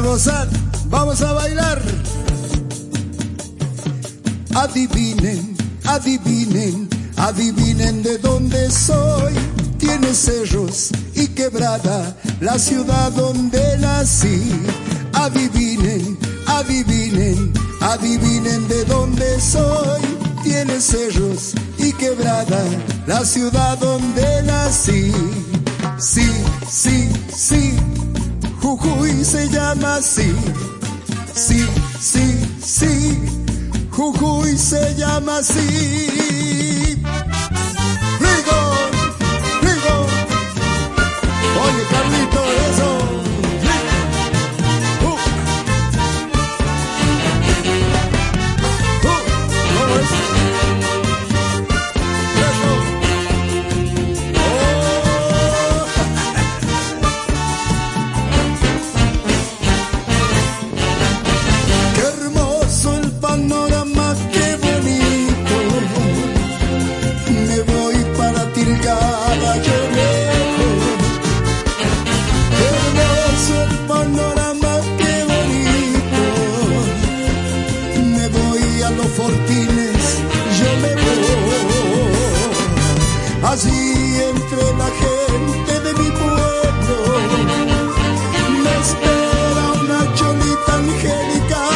gozar, vamos a bailar. Adivinen, adivinen, adivinen de dónde soy. Tiene cerros y quebrada la ciudad donde nací. Adivinen, adivinen, adivinen de dónde soy. Tiene cerros y quebrada la ciudad donde nací. Sí, sí, sí, Jujuy se llama así. Sí, sí, sí, Jujuy se llama así. ¡Rico! ¡Rico! Oye, Carlito, eso. ¿Cómo es? Eso. Oh. Qué hermoso el panorama, qué bonito. Me voy para Tilcara, yo lejos. Qué hermoso el panorama, qué bonito. Me voy a los Fortines, yo me voy. Allí entre la gente de mi pueblo me espera una cholita angelical.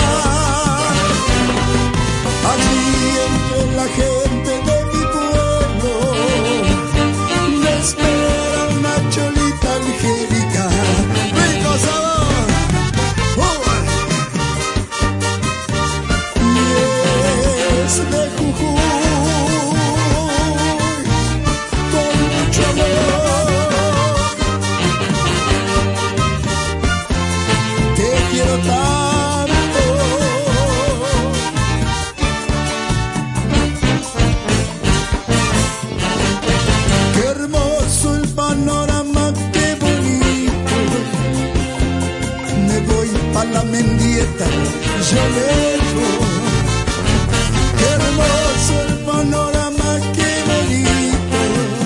Allí entre la gente de mi pueblo me espera una cholita angelical. ¡Rico sabor! Y es de Jujuy con mucho amor. Te quiero tanto. Qué hermoso el panorama, qué bonito. Me voy pa' la Mendieta, yo lejos. Qué hermoso el panorama, qué bonito.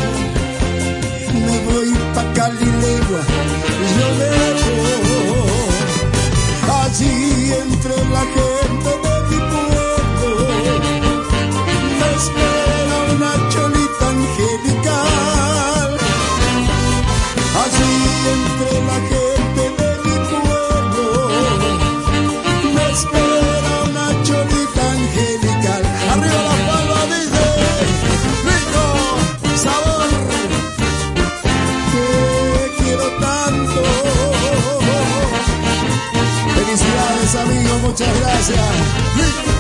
Me voy pa' Calilegua, yo lejos. Allí entre la gente de mi pueblo me espera una cholita angelical. Allí entre la gente de mi pueblo me espera una cholita angelical. Arriba la palma, dice rico sabor. Te quiero tanto. Felicidades, amigos, muchas gracias.